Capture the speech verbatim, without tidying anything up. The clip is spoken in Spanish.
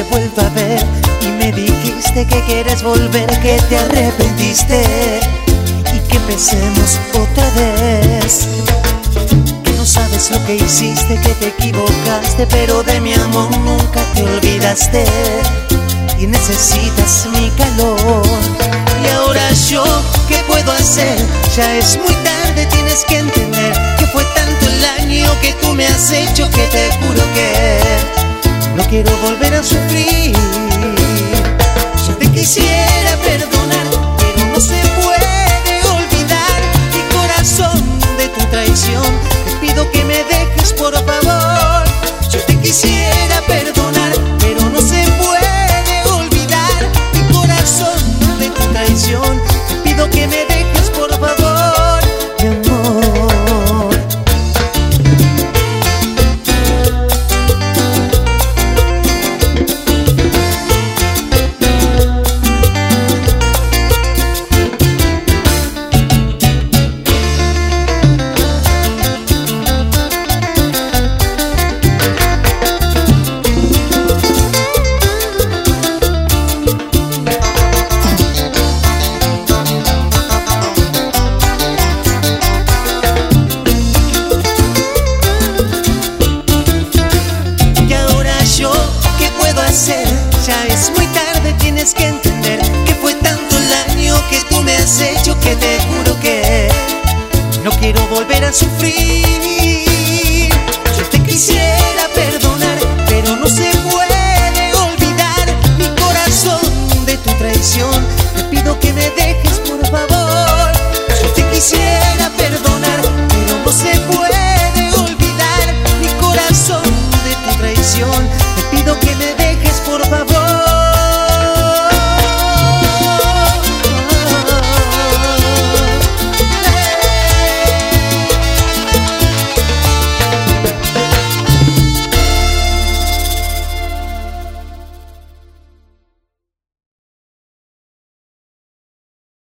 he vuelto a ver y me dijiste que quieres volver, que te arrepentiste y que empecemos otra vez. Que no sabes lo que hiciste, que te equivocaste, pero de mi amor nunca te olvidaste y necesitas mi calor. Y ahora yo, ¿qué puedo hacer? Ya es muy tarde, tienes que entender que fue tanto el daño que tú me has hecho que te juro que no quiero volver a sufrir. Yo te quisiera perdonar, pero no se puede olvidar mi corazón de tu traición. Te pido que me dejes, por favor. Yo te quisiera perdonar, pero no se puede olvidar mi corazón de tu traición. Te pido que me dejes, por favor, mi amor. Ya es muy tarde, tienes que entender que fue tanto el daño que tú me has hecho que te juro que no quiero volver a sufrir.